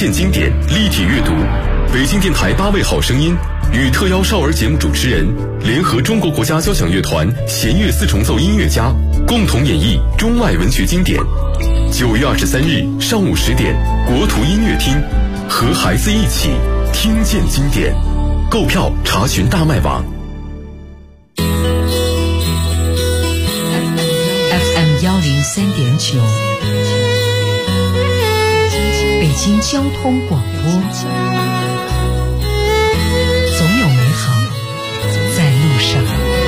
鉴经典立体阅读。北京电台8位好声音与特邀少儿节目主持人联合中国国家交响乐团弦乐四重奏音乐家共同演绎中外文学经典。9月23日上午10点，国图音乐厅，和孩子一起听见经典。购票查询大麦网。 FM 103.9，北京交通广播，总有美好在路上。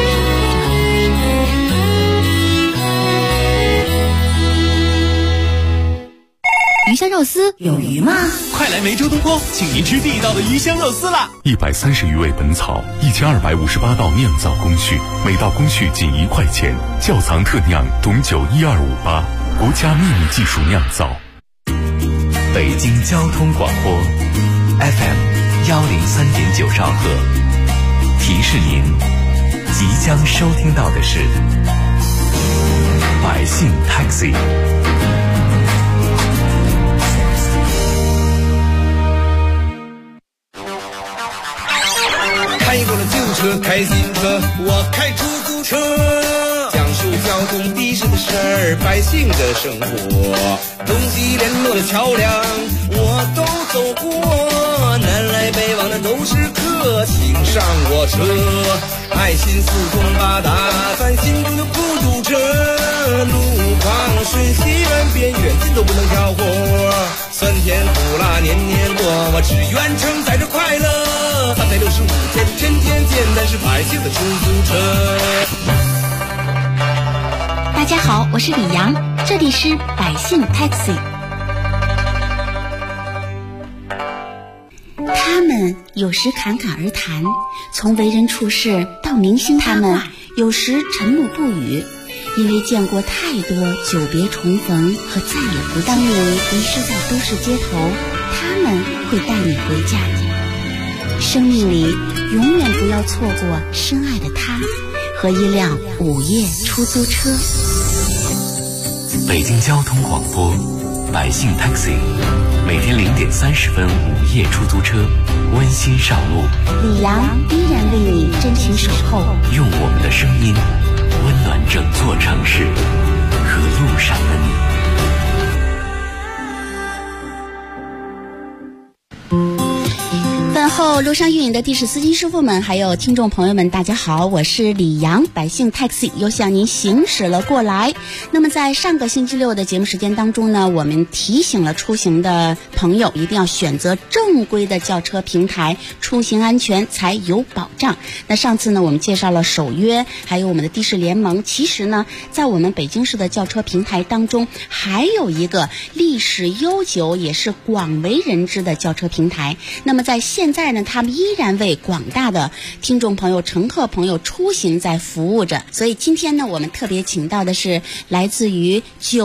鱼香肉丝有鱼吗？ 快来梅州东坡，请您吃地道的鱼香肉丝啦 ！130余味本草，1258道酿造工序，每道工序仅1块钱。窖藏特酿董酒12588，国家秘密技术酿造。 北京交通广播 FM 103.9兆赫，提示您即将收听到的是百姓 Taxi。 开过了旧车，开新车，我开出租车，讲述交通的士的事儿，百姓的生活，东西联络的桥梁我都走过，南来北往的都是客，请上我车，爱心四通八达，咱心中的孤独车，路况顺西远边远近都不能挑活，酸甜苦辣年年过，我只愿承载着快乐，365天天天简单是百姓的出租车。 大家好，我是李阳，这里是百姓 Taxi。 他们有时侃侃而谈，从为人处事到明星他们有时沉默不语，因为见过太多久别重逢和再也不当你迷失在都市街头，他们会带你回家。生命里永远不要错过深爱的他和一辆午夜出租车。 北京交通广播百姓 Taxi， 每天0点30分午夜出租车，温馨上路。 李阳依然为你真情守候， 用我们的声音温暖整座城市和路上的你。 饭后路上运营的的士司机师傅们还有听众朋友们大家好，我是李阳，百姓 Taxi 又向您行驶了过来。那么在上个星期六的节目时间当中呢，我们提醒了出行的朋友一定要选择正规的轿车平台，出行安全才有保障。那上次呢我们介绍了首约还有我们的的士联盟，其实呢在我们北京市的轿车平台当中还有一个历史悠久也是广为人知的轿车平台。那么在现在呢他们依然为广大的听众朋友乘客朋友出行在服务着，所以今天呢我们特别请到的是来自于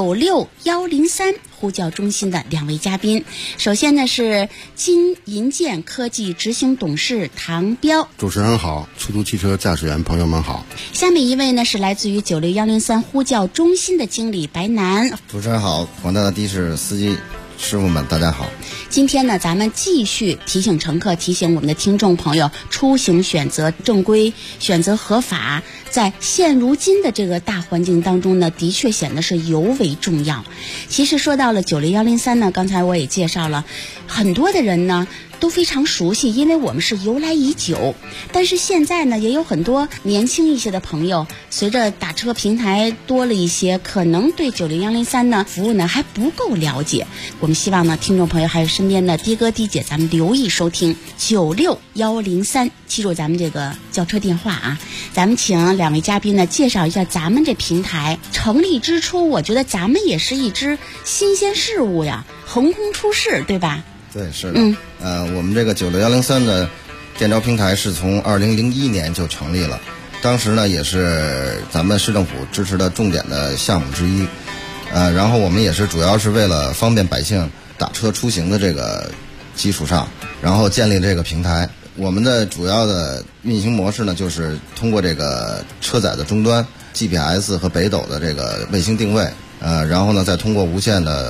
96103呼叫中心的2位嘉宾。首先呢是金银建科技执行董事唐彪。 主持人好，出租汽车驾驶员朋友们好。 下面一位呢是来自于96103呼叫中心的经理白楠。 主持人好，广大的的士司机师傅们大家好。 今天呢咱们继续提醒乘客，提醒我们的听众朋友，出行选择正规，选择合法，在现如今的这个大环境当中呢的确显得是尤为重要。其实说到了96103呢，刚才我也介绍了，很多的人呢都非常熟悉，因为我们是由来已久。但是现在呢也有很多年轻一些的朋友，随着打车平台多了一些，可能对96103呢服务呢还不够了解。我们希望呢听众朋友还有身边的的哥的姐，咱们留意收听96103，记住咱们这个叫车电话啊。咱们请2位嘉宾呢介绍一下咱们这平台。成立之初我觉得咱们也是一只新鲜事物呀，横空出世，对吧？ 对，是的。我们这个96103的电招平台是从2001年就成立了，当时呢也是咱们市政府支持的重点的项目之一。然后我们也是主要是为了方便百姓打车出行的这个基础上，然后建立这个平台。我们的主要的运行模式呢，就是通过这个车载的终端 GPS 和北斗的这个卫星定位，然后呢再通过无线的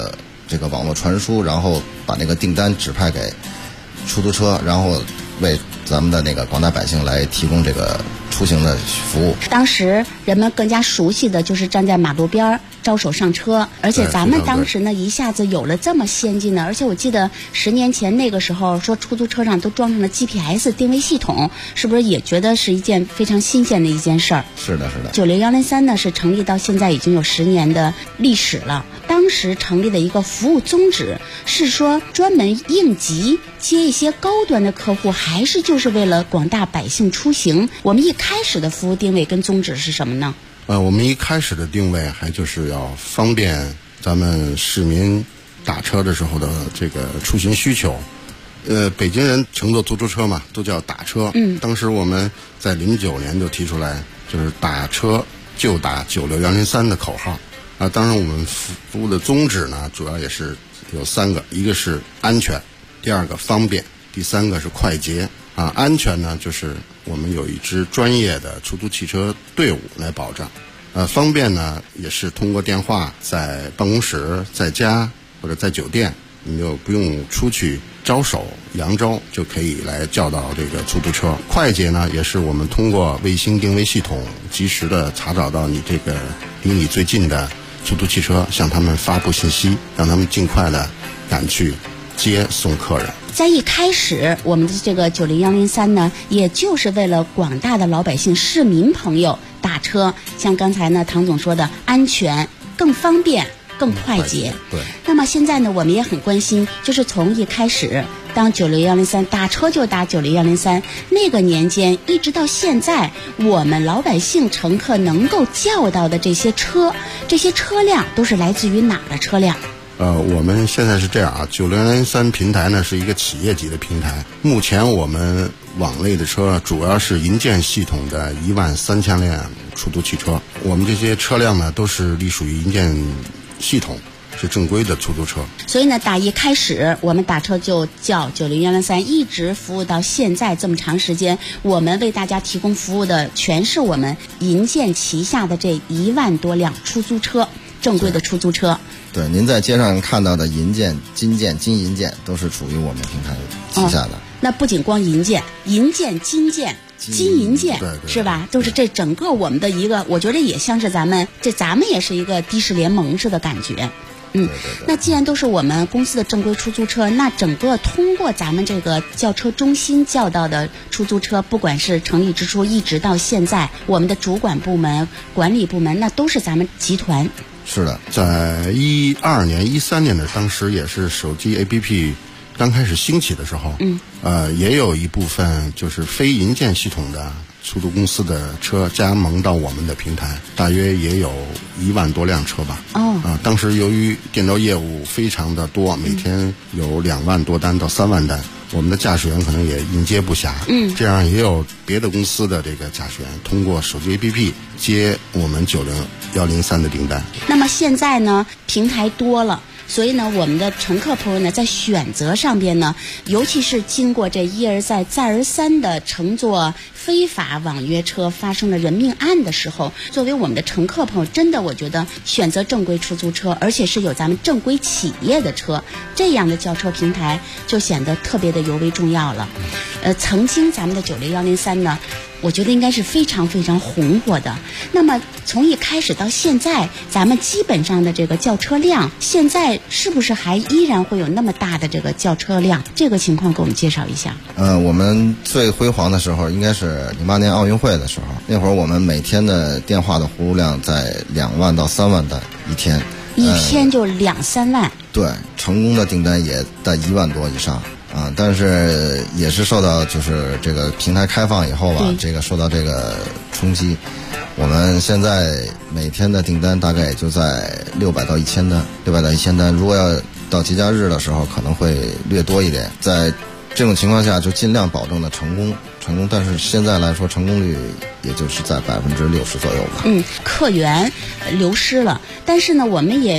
这个网络传输，然后把那个订单指派给出租车，然后为咱们的那个广大百姓来提供这个出行的服务。 当时人们更加熟悉的就是站在马路边招手上车，而且咱们当时呢一下子有了这么先进的，而且我记得10年前那个时候说出租车上都装上了 GPS 定位系统，是不是也觉得是一件非常新鲜的一件事儿？ 是的，是的。 90103呢是成立到现在已经有10年的历史了。当时成立的一个服务宗旨是说专门应急接一些高端的客户，还是就是为了广大百姓出行？我们一开始的服务定位跟宗旨是什么呢？ 我们一开始的定位还就是要方便咱们市民打车的时候的这个出行需求。北京人乘坐出租车嘛，都叫打车。当时我们在09年就提出来，就是打车就打96103的口号。当然我们服务的宗旨呢，主要也是有3个，一个是安全，第2个方便，第3个是快捷。安全呢，就是我们有一支专业的出租汽车队伍来保障。方便呢，也是通过电话，在办公室、在家或者在酒店，你就不用出去招手扬招，就可以来叫到这个出租车。快捷呢，也是我们通过卫星定位系统及时的查找到你这个离你最近的出租汽车，向他们发布信息，让他们尽快的赶去接送客人。 在一开始，我们的这个90103呢，也就是为了广大的老百姓、市民朋友打车，像刚才呢唐总说的，安全、更方便、更快捷。 对。 那么现在呢，我们也很关心，就是从一开始，当90103打车就打90103那个年间，一直到现在，我们老百姓乘客能够叫到的这些车辆都是来自于哪儿的车辆？ 我们现在是这样，90103平台呢是一个企业级的平台。目前我们网内的车主要是银建系统的13000辆出租汽车，我们这些车辆呢都是隶属于银建系统，是正规的出租车。 所以呢，打一开始我们打车就叫90103，一直服务到现在这么长时间，我们为大家提供服务的全是我们银建旗下的这1万多辆出租车，正规的出租车。 对，您在街上看到的银建、金建、金银建都是属于我们平台旗下的。 那不仅光银建、金建、金银建， 对， 是吧？都是这整个我们的一个，我觉得也像是咱们也是一个的士联盟似的感觉。 对。 那既然都是我们公司的正规出租车，那整个通过咱们这个叫车中心叫到的出租车，不管是成立之初一直到现在，我们的主管部门、管理部门，那都是咱们集团。 是的， 在12年、13年的当时也是手机 APP 刚开始兴起的时候，也有一部分就是非银建系统的出租公司的车加盟到我们的平台，大约也有1万多辆车吧。当时由于电招业务非常的多，每天有2万多单到3万单，我们的驾驶员可能也应接不暇。这样也有别的公司的这个驾驶员通过手机 APP 接我们90103的订单。 那么现在呢，平台多了。所以呢，我们的乘客朋友呢，在选择上边呢，尤其是经过这一而再再而三的乘坐非法网约车发生了人命案的时候，作为我们的乘客朋友，真的我觉得选择正规出租车，而且是有咱们正规企业的车，这样的叫车平台就显得特别的尤为重要了。曾经咱们的90103呢，我觉得应该是非常非常红火的。那么从一开始到现在，咱们基本上的这个叫车量，现在是不是还依然会有那么大的这个叫车量？这个情况给我们介绍一下。 我们最辉煌的时候应该是08年奥运会的时候，那会儿我们每天的电话的呼入量在2万到3万单一天， 一天就2-3万。 对，成功的订单也在1万多以上。但是也是受到就是这个平台开放以后吧，这个受到这个冲击，我们现在每天的订单大概也就在600到1000单，如果要到节假日的时候可能会略多一点。在这种情况下就尽量保证的成功，但是现在来说成功率也就是在60%左右吧。 客源流失了，但是呢，我们也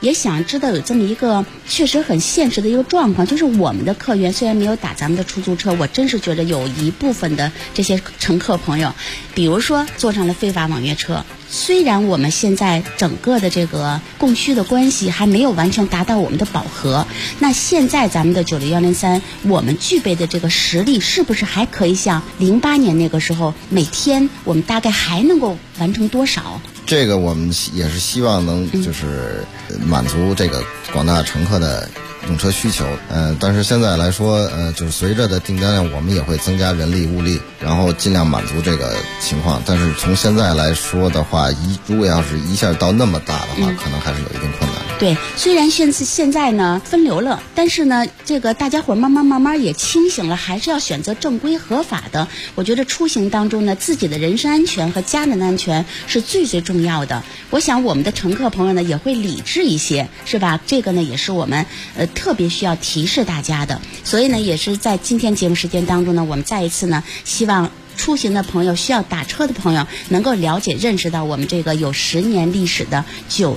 也想知道有这么一个确实很现实的一个状况，就是我们的客源虽然没有打咱们的出租车，我真是觉得有一部分的这些乘客朋友，比如说坐上了非法网约车。虽然我们现在整个的这个供需的关系还没有完全达到我们的饱和，那现在咱们的96103，我们具备的这个实力是不是还可以像08年那个时候，每天我们大概还能够完成多少？ 这个我们也是希望能就是满足这个广大乘客的用车需求，但是现在来说，就是随着的订单量，我们也会增加人力物力，然后尽量满足这个情况。但是从现在来说的话，如果要是一下到那么大的话，可能还是有一定困难。 对，虽然现在呢分流了，但是呢，这个大家伙慢慢也清醒了，还是要选择正规合法的。我觉得出行当中呢，自己的人身安全和家人的安全是最重要的。我想我们的乘客朋友呢也会理智一些，是吧？这个呢也是我们特别需要提示大家的。所以呢，也是在今天节目时间当中呢，我们再一次呢希望出行的朋友，需要打车的朋友能够了解认识到我们这个有10年历史的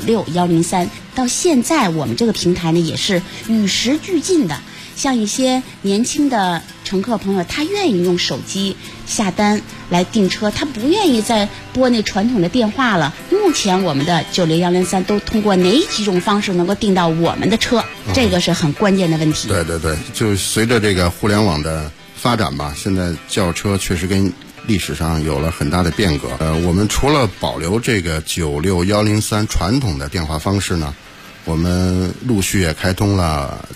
96103，到现在我们这个平台呢也是与时俱进的。像一些年轻的乘客朋友，他愿意用手机下单来订车，他不愿意再拨那传统的电话了。目前我们的96103都通过哪几种方式能够订到我们的车，这个是很关键的问题。 对，就随着这个互联网的发展吧，现在叫车确实跟历史上有了很大的变革。我们除了保留这个96103传统的电话方式呢，我们陆续也开通了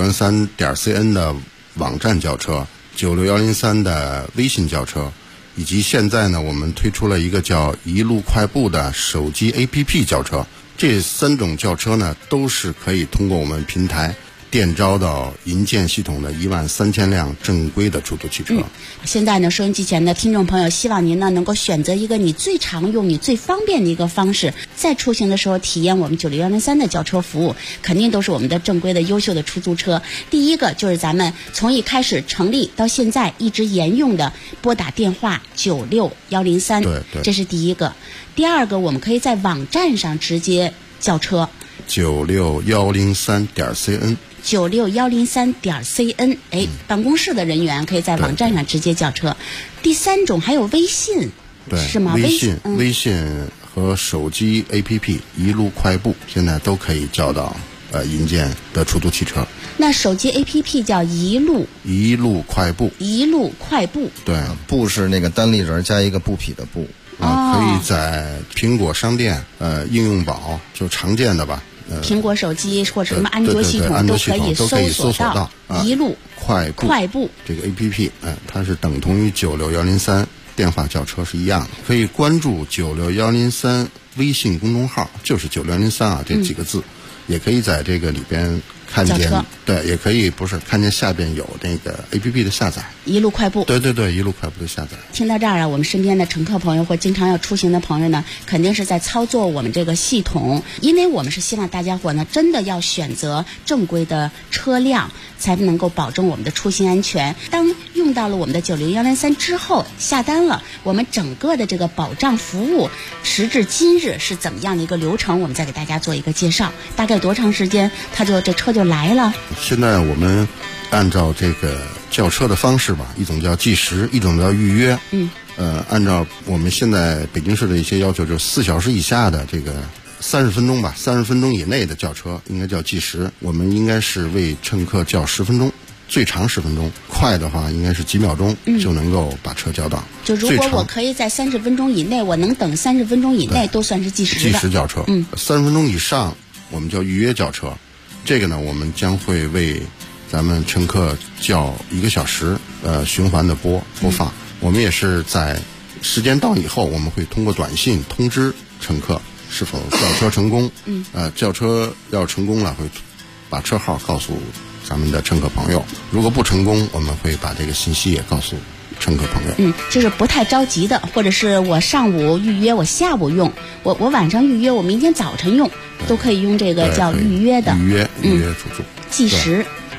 96103.cn 的网站叫车，96103的微信叫车，以及现在呢，我们推出了一个叫一路快步的手机 APP 叫车。这3种叫车呢，都是可以通过我们平台电招到银建系统的13000辆正规的出租汽车。 现在呢，收音机前的听众朋友，希望您呢能够选择一个你最常用、你最方便的一个方式，在出行的时候体验我们96103的叫车服务，肯定都是我们的正规的优秀的出租车。第一个就是咱们从一开始成立到现在一直沿用的拨打电话96103， 对， 这是第一个。第二个，我们可以在网站上直接叫车 96103.cn。 96103.cn，办公室的人员可以在网站上直接叫车。第3种还有微信， 对， 是吗？ 微信和手机 APP 一路快步现在都可以叫到银建的出租汽车。 那手机 APP 叫一路快步， 对，步是那个单立人加一个布匹的布。 可以在苹果商店应用宝就常见的吧。 苹果手机或者什么安卓系统都可以搜索到一路快步这个 APP，它是等同于96103电话叫车是一样的。可以关注96103微信公众号，就是96103这几个字，也可以在这个里边看见，对，也可以看见下边有那个 APP 的下载， 一路快步。 对，一路快步的下载。 听到这儿我们身边的乘客朋友或经常要出行的朋友呢，肯定是在操作我们这个系统，因为我们是希望大家伙呢真的要选择正规的车辆，才能够保证我们的出行安全。当用到了我们的96103之后下单了，我们整个的这个保障服务时至今日是怎么样的一个流程，我们再给大家做一个介绍。大概多长时间这车就来了？ 现在我们按照这个叫车的方式吧，一种叫计时，一种叫预约。按照我们现在北京市的一些要求，就是4小时以下的这个30分钟吧，30分钟以内的叫车应该叫计时。我们应该是为乘客叫10分钟，最长10分钟，快的话应该是几秒钟就能够把车叫到。 就如果我可以在30分钟以内，我能等30分钟以内，都算是计时的。 计时叫车，30分钟以上我们叫预约叫车。这个呢，我们将会为咱们乘客叫1个小时，循环的播放。我们也是在时间到以后，我们会通过短信通知乘客是否叫车成功。叫车要成功了，会把车号告诉咱们的乘客朋友。如果不成功，我们会把这个信息也告诉乘客朋友。 就是不太着急的，或者是我上午预约，我下午用，我晚上预约，我明天早晨用，都可以用这个叫预约的。 预约出租。 计时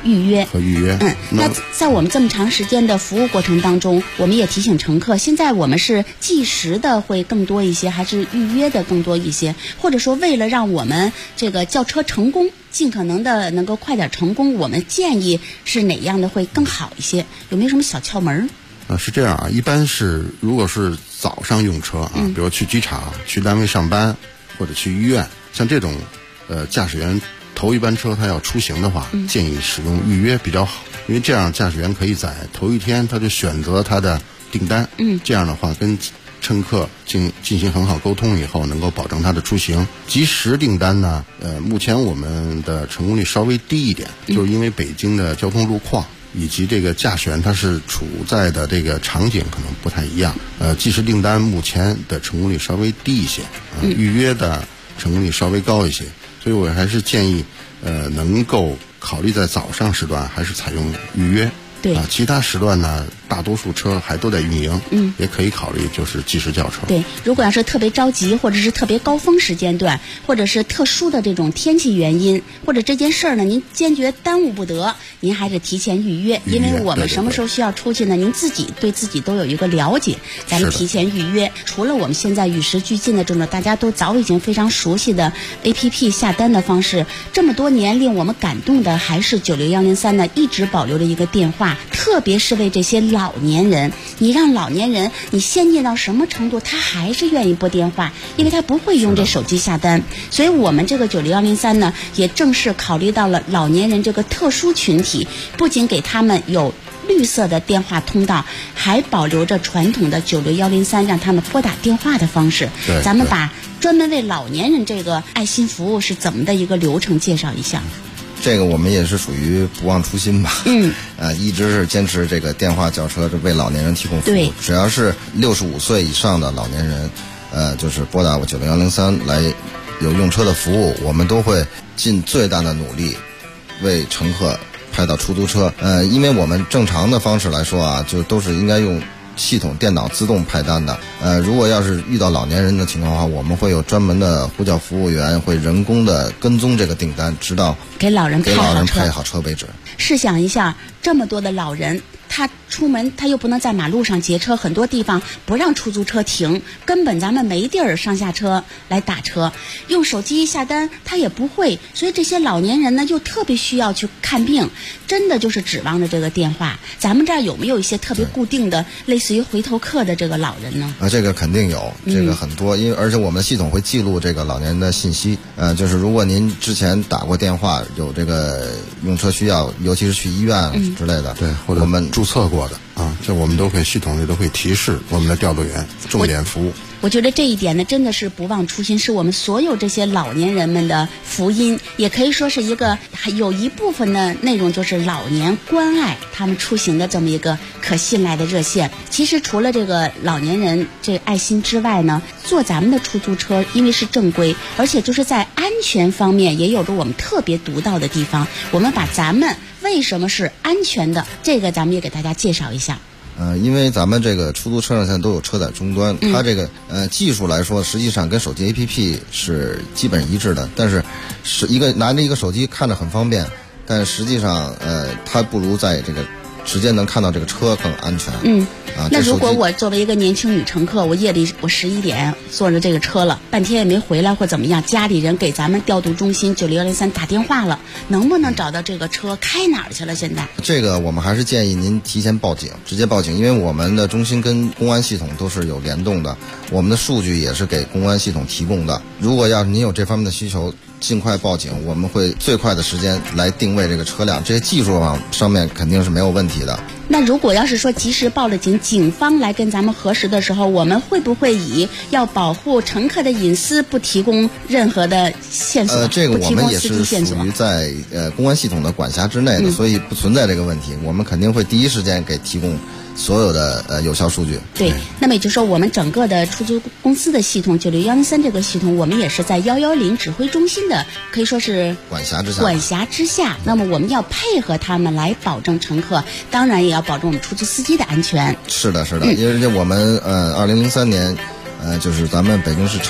预约和预约。 那在我们这么长时间的服务过程当中，我们也提醒乘客，现在我们是计时的会更多一些，还是预约的更多一些？或者说，为了让我们这个叫车成功，尽可能的能够快点成功，我们建议是哪样的会更好一些？有没有什么小窍门？ 是这样啊，一般是如果是早上用车啊，比如去机场、去单位上班或者去医院，像这种驾驶员头一班车他要出行的话，建议使用预约比较好，因为这样驾驶员可以在头一天他就选择他的订单，这样的话跟乘客进行很好沟通以后，能够保证他的出行。即时订单呢，目前我们的成功率稍微低一点，就是因为北京的交通路况以及这个驾驶员他是处在的这个场景可能不太一样。即时订单目前的成功率稍微低一些，预约的成功率稍微高一些。所以我还是建议，能够考虑在早上时段还是采用预约。对其他时段呢，大多数车还都在运营，也可以考虑就是即时叫车。 对，如果要是特别着急，或者是特别高峰时间段，或者是特殊的这种天气原因，或者这件事儿呢，您坚决耽误不得，您还是提前预约，因为我们什么时候需要出去呢？您自己对自己都有一个了解，咱们提前预约。除了我们现在与时俱进的这种大家都早已经非常熟悉的 APP 下单的方式，这么多年令我们感动的还是96103呢一直保留着一个电话。特别是为这些老年人，你让老年人你先进到什么程度，他还是愿意拨电话，因为他不会用这手机下单。所以我们这个96103呢，也正是考虑到了老年人这个特殊群体，不仅给他们有绿色的电话通道，还保留着传统的96103让他们拨打电话的方式。咱们把专门为老年人这个爱心服务是怎么的一个流程介绍一下。 这个我们也是属于不忘初心吧，一直是坚持这个电话叫车，为老年人提供服务。只要是65岁以上的老年人，就是拨打我96103来有用车的服务，我们都会尽最大的努力为乘客派到出租车。因为我们正常的方式来说啊，就都是应该用系统电脑自动派单的。如果要是遇到老年人的情况的话，我们会有专门的呼叫服务员，会人工的跟踪这个订单，直到给老人派好车为止。 试想一下，这么多的老人，他出门他又不能在马路上截车，很多地方不让出租车停，根本咱们没地儿上下车来打车，用手机下单他也不会，所以这些老年人呢又特别需要去看病，真的就是指望着这个电话。咱们这儿有没有一些特别固定的类似于回头客的这个老人呢？ 这个肯定有，这个很多，因为而且我们的系统会记录这个老年人的信息。就是如果您之前打过电话，有这个用车需要，尤其是去医院之类的， 对，或者我们注册过的这我们都会系统里都会提示我们的调度员重点服务。 我觉得这一点呢，真的是不忘初心，是我们所有这些老年人们的福音，也可以说是一个有一部分的内容就是老年关爱他们出行的这么一个可信赖的热线。其实除了这个老年人这爱心之外呢，坐咱们的出租车因为是正规，而且就是在安全方面也有着我们特别独到的地方。我们把咱们为什么是安全的，这个咱们也给大家介绍一下。 因为咱们这个出租车上现在都有车载终端，它这个技术来说，实际上跟手机 APP 是基本一致的，但是拿着一个手机看着很方便，但实际上它不如在这个直接能看到这个车更安全。 那如果我作为一个年轻女乘客，我夜里我11点坐着这个车了，半天也没回来或怎么样，家里人给咱们调度中心96103打电话了，能不能找到这个车开哪儿去了？现在这个我们还是建议您提前报警，直接报警，因为我们的中心跟公安系统都是有联动的，我们的数据也是给公安系统提供的。如果要是您有这方面的需求，尽快报警，我们会最快的时间来定位这个车辆，这些技术上面肯定是没有问题的。 那如果要是说及时报了警，警方来跟咱们核实的时候，我们会不会以要保护乘客的隐私，不提供任何的线索？ 这个我们也是属于在公安系统的管辖之内的，所以不存在这个问题。我们肯定会第一时间给提供所有的有效数据。 对，那么也就是说，我们整个的出租公司的系统96103这个系统，我们也是在110指挥中心的，可以说是管辖之下。 那么我们要配合他们来保证乘客，当然也要保证我们出租司机的安全。 是的，因为我们2003年，就是咱们北京市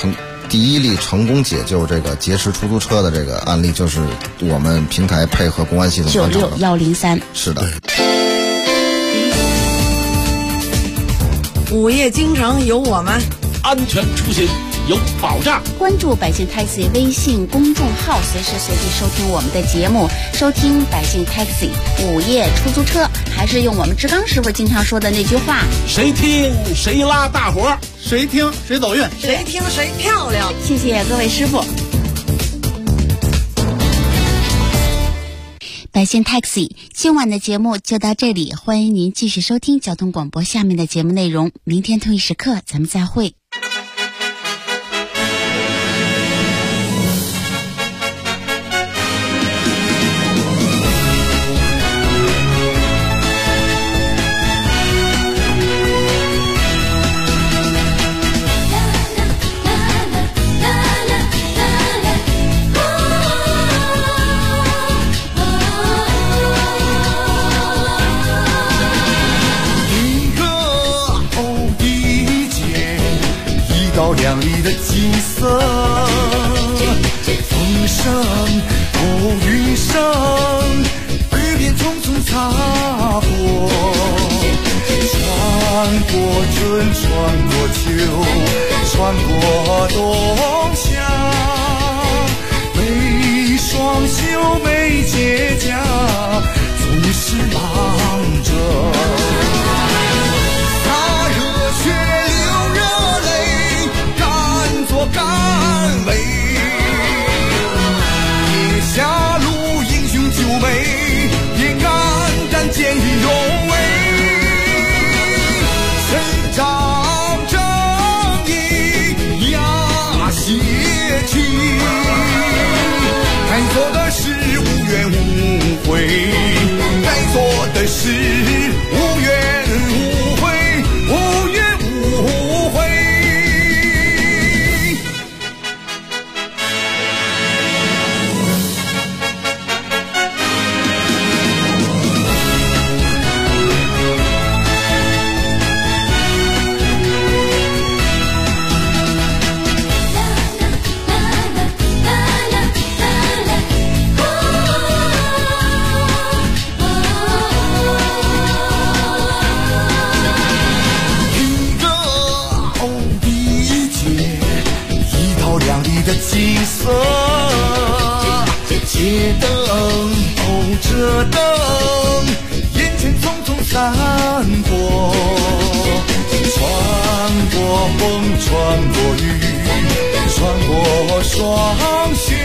第一例成功解救这个劫持出租车的这个案例，就是我们平台配合公安系统 96103。 是的。 午夜京城有我们， 安全出行有保障。 关注百姓 Taxi 微信公众号，随时随地收听我们的节目，收听百姓 Taxi 午夜出租车。还是用我们志刚师傅经常说的那句话： 谁听谁拉大活，谁听谁走运， 谁听谁漂亮。 谢谢各位师傅。百姓 Taxi 今晚的节目就到这里，欢迎您继续收听交通广播下面的节目内容。明天同一时刻咱们再会。 亮丽的景色，风声云声，雨边匆匆擦过，穿过春，穿过秋，穿过冬夏，每双秀，每结痂，总是忙着。甘为野下路英雄救美，也敢战见义勇为，伸张正义压邪气，该做的事无怨无悔，该做的事无怨无悔，无怨无悔。景色，街灯这灯，眼前匆匆闪过，穿过风，穿过雨，穿过霜雪，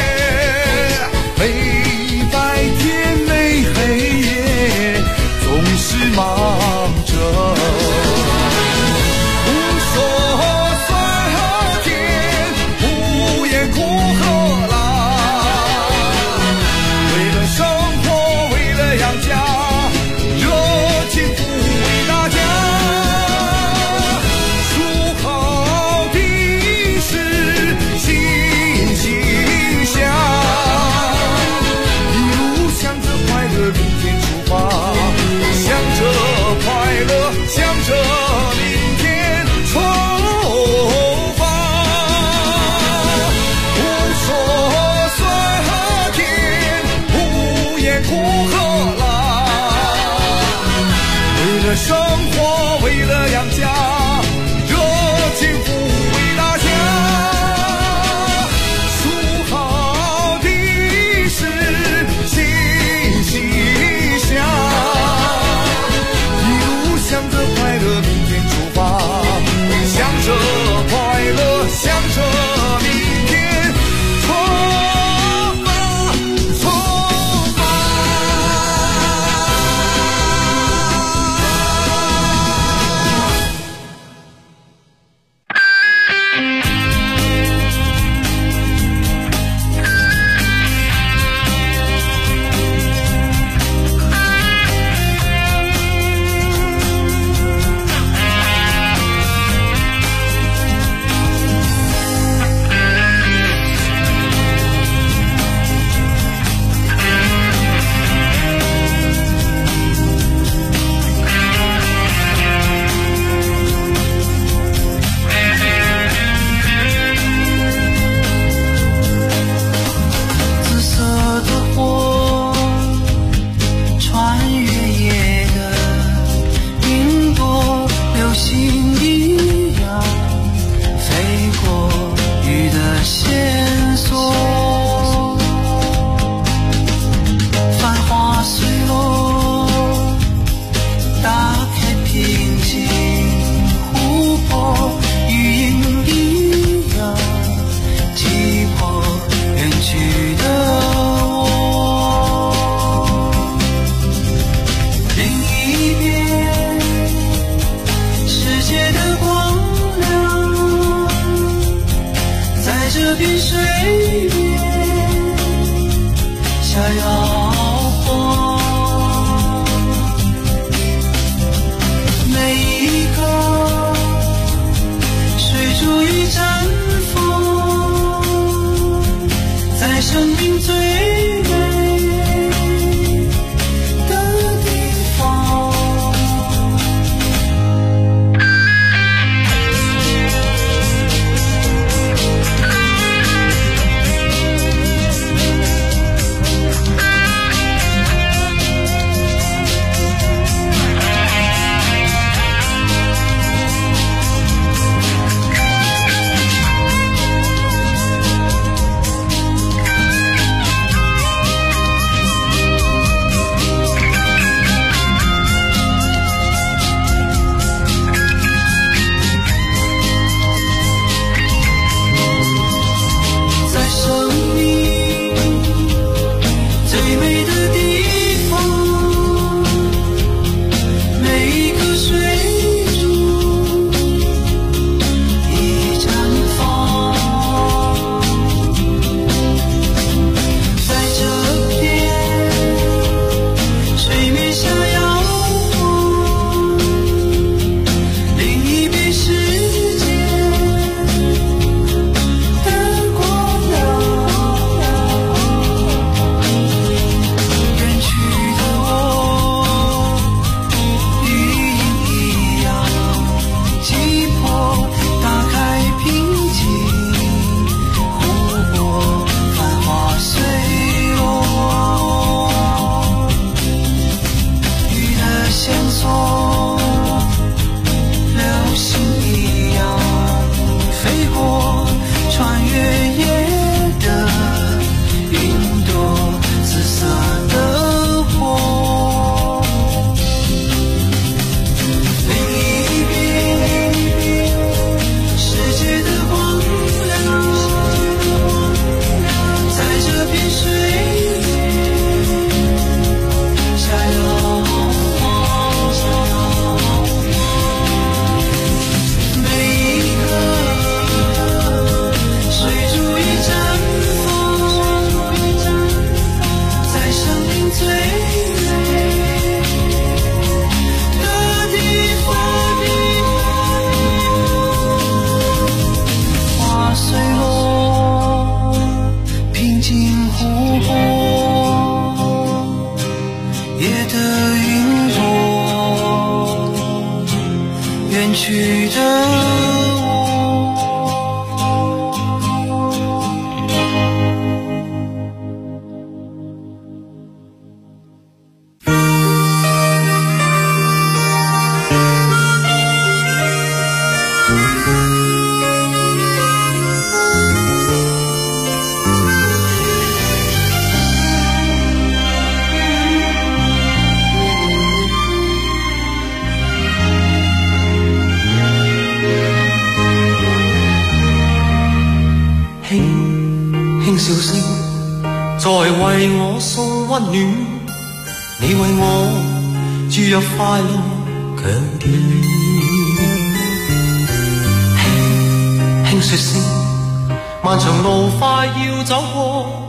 没白天没黑夜，总是忙着。苦和辣，为了生活，为了养家，热情服务大家。说好的是心心作，流星一样飞过，穿越夜的云朵，紫色的火。另一边，世界的光亮，在这片水下有每一颗水珠也绽放，在生命最美的地方。花碎落，平静湖泊，夜的云朵，远去的我。輕輕笑聲，在為我送溫暖，你為我注入快樂強電。輕輕說聲，漫長路快要走過。